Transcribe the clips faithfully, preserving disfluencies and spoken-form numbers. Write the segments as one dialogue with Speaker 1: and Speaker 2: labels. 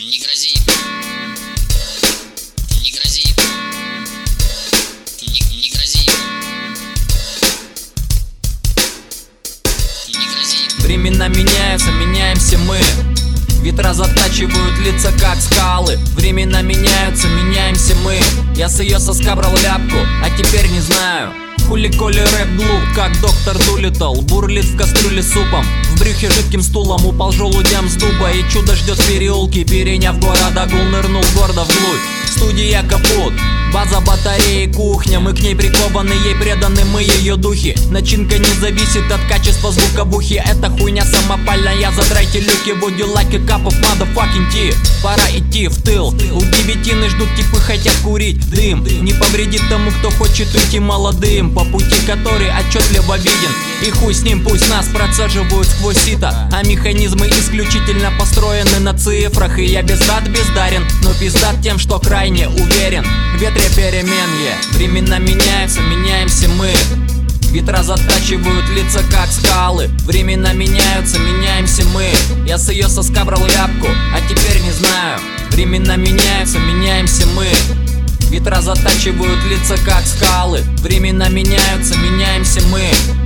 Speaker 1: Не грози, не грози, не, не грози, не грози.
Speaker 2: Времена меняются, меняемся мы. Ветра затачивают лица, как скалы. Времена меняются, меняемся мы. Я с ее соска брал ляпку, а теперь не знаю. Хули-коли рэп глуп, как доктор Дулиттл. Бурлит в кастрюле супом, в брюхе жидким стулом упал желудям с дуба. И чудо ждет в переулке, переняв города гул, нырнул гордо вглубь. Студия капут, база батареи, кухня. Мы к ней прикованы, ей преданы мы ее духи. Начинка не зависит от качества звука в ухе. Эта хуйня самопальная, задрайте люки. Would you like a cup of motherfucking tea? Пора идти в тыл. У девятины ждут типы, хотят курить дым. Не повредит тому, кто хочет уйти молодым, по пути который отчетливо виден. И хуй с ним, пусть нас процеживают сквозь сито. А механизмы исключительно построены на цифрах. И я бездат, бездарен, но пиздат тем, что крайне уверен. В ветре перемен, yeah. Времена меняются, меняемся мы. Ветра затачивают лица, как скалы. Времена меняются, меняемся мы. Я с ее соска брал ляпку, а теперь не знаю. Времена меняются, меняемся мы. Ветра затачивают лица, как скалы. Времена меняются, меняемся мы.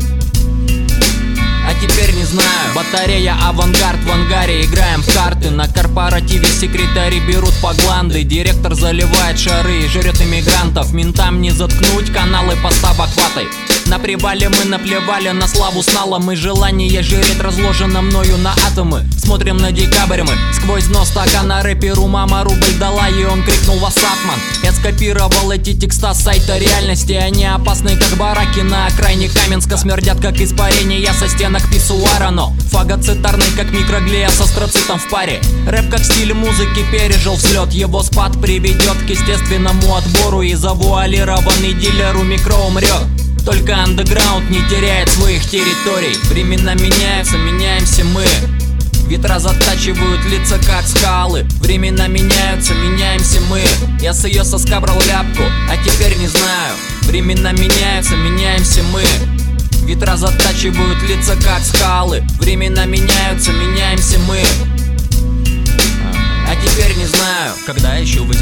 Speaker 2: А теперь не знаю. Батарея авангард в ангаре, играем в карты. На корпоративе секретари берут по гланды. Директор заливает шары и жрет иммигрантов. Ментам не заткнуть каналы поставок ватой. На привале мы наплевали на славу с налом. И желание жреть разложено мною на атомы. Смотрим на декабрь мы сквозь дно стакана. Рэперу мама рубль дала, и он крикнул вассапман. Я скопировал эти текста с сайта реальности. Они опасны, как бараки на окраине Каменска. Смердят, как испарение, я со стенок писсуара. Но фагоцитарный, как микроглея с астроцитом в паре. Рэп как стиль музыки пережил взлет. Его спад приведет к естественному отбору. И завуалированный дилер у микро умрет. Только андеграунд не теряет своих территорий. Времена меняются, меняемся мы. Ветра затачивают лица, как скалы. Времена меняются, меняемся мы. Я с ее соска брал ляпку, а теперь не знаю. Времена меняются, меняемся мы. Ветра затачивают лица, как скалы. Времена меняются, меняемся мы. А теперь не знаю.
Speaker 3: Когда еще вы